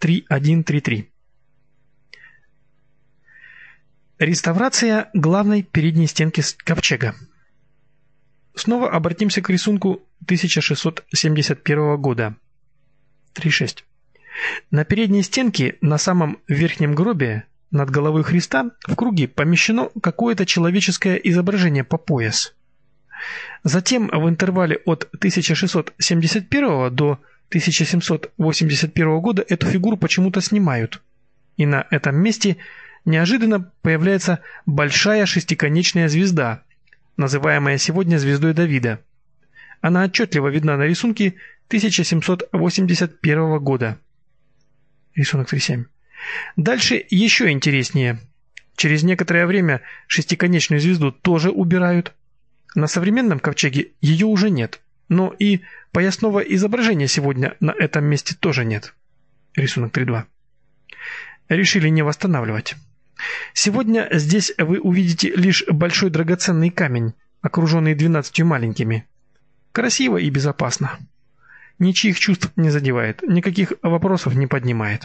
3133. Реставрация главной передней стенки ковчега. Снова обратимся к рисунку 1671 года. 3.6. На передней стенке на самом верхнем гробе над головой Христа в круге помещено какое-то человеческое изображение по пояс. Затем в интервале от 1671 до 1781 года эту фигуру почему-то снимают. И на этом месте неожиданно появляется большая шестиконечная звезда, называемая сегодня звездой Давида. Она отчетливо видна на рисунке 1781 года. Рисунок 3.7. Дальше еще интереснее. Через некоторое время шестиконечную звезду тоже убирают. На современном ковчеге ее уже нет, но и поясного изображения сегодня на этом месте тоже нет. Рисунок 3.2. Решили не восстанавливать. Сегодня здесь вы увидите лишь большой драгоценный камень, окруженный 12 маленькими. Красиво и безопасно. Ничьих чувств не задевает, никаких вопросов не поднимает.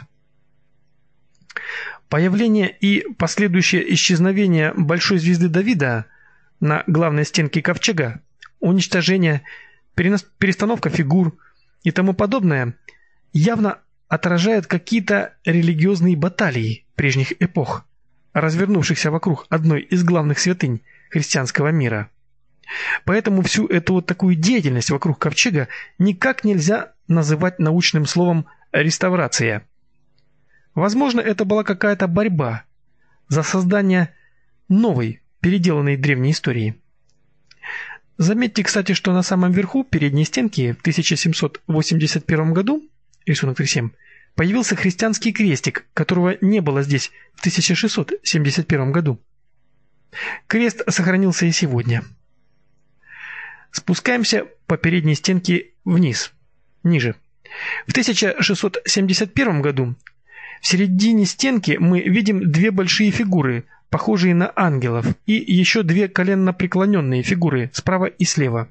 Появление и последующее исчезновение большой звезды Давида на главной стенке ковчега, уничтожение, перестановка фигур и тому подобное явно отражает какие-то религиозные баталии прежних эпох, развернувшихся вокруг одной из главных святынь христианского мира. Поэтому всю эту вот такую деятельность вокруг ковчега никак нельзя называть научным словом «реставрация». Возможно, это была какая-то борьба за создание новой, переделанной древней истории. Заметьте, кстати, что на самом верху передней стенки в 1781 году, рисунок 3.7, появился христианский крестик, которого не было здесь в 1671 году. Крест сохранился и сегодня. Спускаемся по передней стенке вниз, ниже. В 1671 году в середине стенки мы видим две большие фигуры, похожие на ангелов, и еще две коленно преклоненные фигуры справа и слева.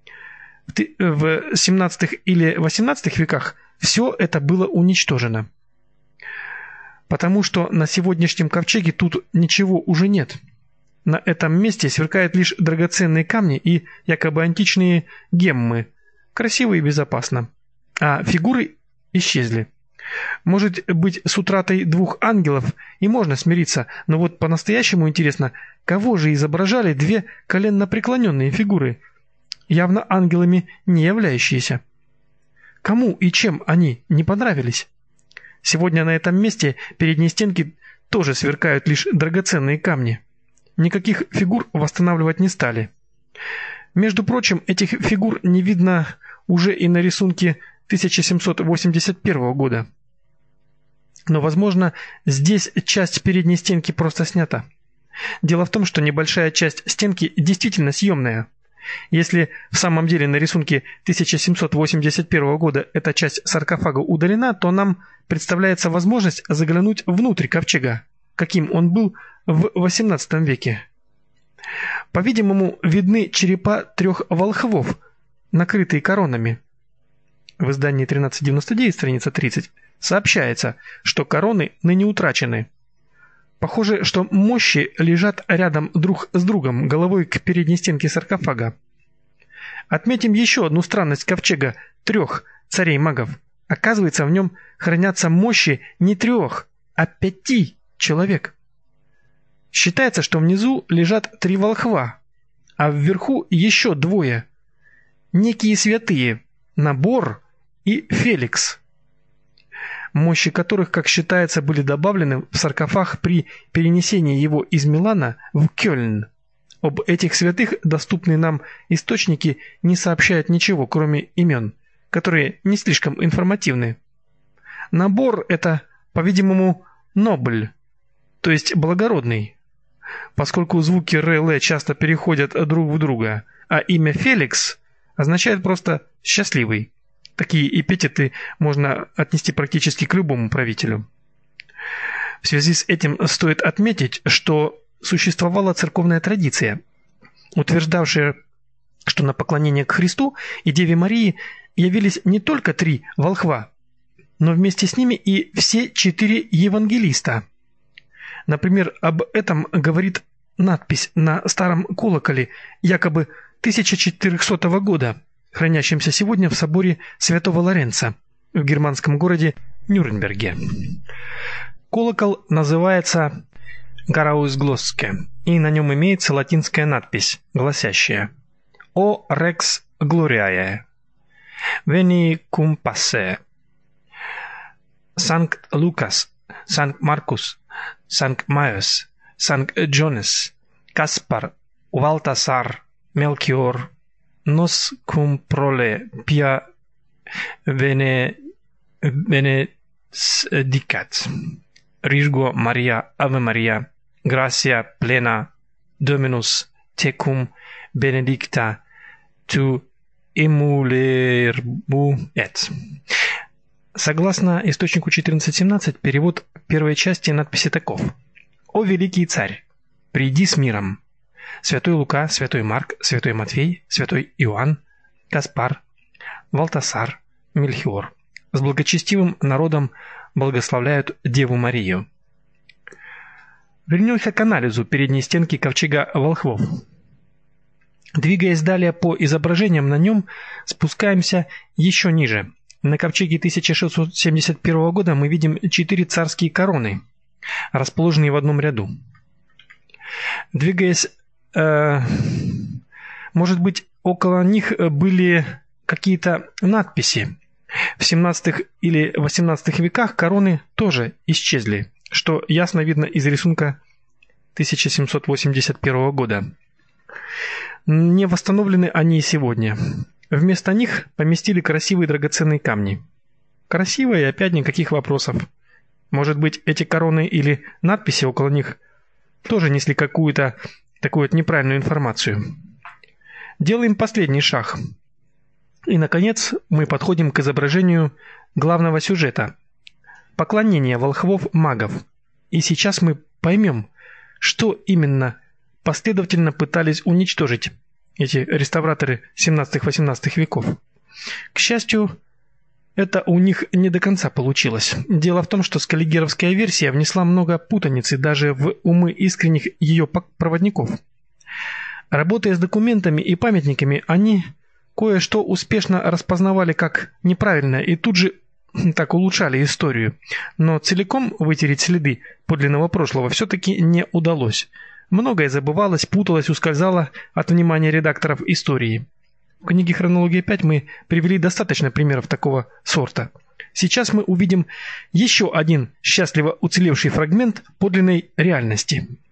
В 17 или 18 веках все это было уничтожено. Потому что на сегодняшнем ковчеге тут ничего уже нет. На этом месте сверкают лишь драгоценные камни и якобы античные геммы. Красиво и безопасно. А фигуры исчезли. Может быть, с утратой двух ангелов и можно смириться, но вот по-настоящему интересно, кого же изображали две коленно-преклоненные фигуры, явно ангелами не являющиеся? Кому и чем они не понравились? Сегодня на этом месте передней стенки тоже сверкают лишь драгоценные камни. Никаких фигур восстанавливать не стали. Между прочим, этих фигур не видно уже и на рисунке 1781 года. Но, возможно, здесь часть передней стенки просто снята. Дело в том, что небольшая часть стенки действительно съемная. Если в самом деле на рисунке 1781 года эта часть саркофага удалена, то нам представляется возможность заглянуть внутрь ковчега, каким он был в XVIII веке. По-видимому, видны черепа 3 волхвов, накрытые коронами. В издании 1399, страница 30, сообщается, что короны ныне утрачены. Похоже, что мощи лежат рядом друг с другом, головой к передней стенке саркофага. Отметим еще одну странность ковчега 3 царей-магов. Оказывается, в нем хранятся мощи не 3, а 5 человек. Считается, что внизу лежат 3 волхва, а вверху еще 2. Некие святые – Набор и Феликс, мощи которых, как считается, были добавлены в саркофаг при перенесении его из Милана в Кёльн. Об этих святых доступные нам источники не сообщают ничего, кроме имен, которые не слишком информативны. Набор – это, по-видимому, Нобль, то есть благородный, поскольку звуки Р и Л часто переходят друг в друга, а имя Феликс означает просто «счастливый». Такие эпитеты можно отнести практически к любому правителю. В связи с этим стоит отметить, что существовала церковная традиция, утверждавшая, что на поклонение к Христу и Деве Марии явились не только 3 волхва, но вместе с ними и все 4 евангелиста. Например, об этом говорит надпись на старом колоколе якобы 1400 года, хранящемся сегодня в соборе Святого Лоренца в германском городе Нюрнберге. Колокол называется Гараусглоске, и на нем имеется латинская надпись, гласящая «О Rex Gloriae, Veni cum passe, Санкт Лукас, Санкт Маркус, Санкт Майос, Санкт Джонес, Каспар, Валтасар, Мелкиор, Нос cum prole pia benedicat, Рижго Мария, Аве Мария, Gracia plena, Dominus tecum benedicta, tu emulerbu et». Согласно источнику 14.17, перевод первой части надписи таков: «О великий царь, приди с миром. Святой Лука, святой Марк, святой Матфей, святой Иоанн, Каспар, Валтасар, Мельхиор с благочестивым народом благословляют Деву Марию». Вернемся к анализу передней стенки ковчега волхвов. Двигаясь далее по изображениям на нем, спускаемся еще ниже. На ковчеге 1671 года мы видим 4 царские короны, расположенные в одном ряду. Двигаясь, может быть, около них были какие-то надписи. В 17 или 18 веках короны тоже исчезли, что ясно видно из рисунка 1781 года. Не восстановлены они и сегодня. Вместо них поместили красивые драгоценные камни. Красиво и опять никаких вопросов. Может быть, эти короны или надписи около них тоже несли какую-то такую вот неправильную информацию. Делаем последний шаг. И, наконец, мы подходим к изображению главного сюжета – поклонения волхвов-магов. И сейчас мы поймем, что именно последовательно пытались уничтожить эти реставраторы 17-18 веков. К счастью, это у них не до конца получилось. Дело в том, что скаллигеровская версия внесла много путаницы даже в умы искренних ее проводников. Работая с документами и памятниками, они кое-что успешно распознавали как неправильное и тут же так улучшали историю. Но целиком вытереть следы подлинного прошлого все-таки не удалось. Многое забывалось, путалось, ускользало от внимания редакторов истории. В книге «Хронология 5» мы привели достаточно примеров такого сорта. Сейчас мы увидим еще один счастливо уцелевший фрагмент подлинной реальности.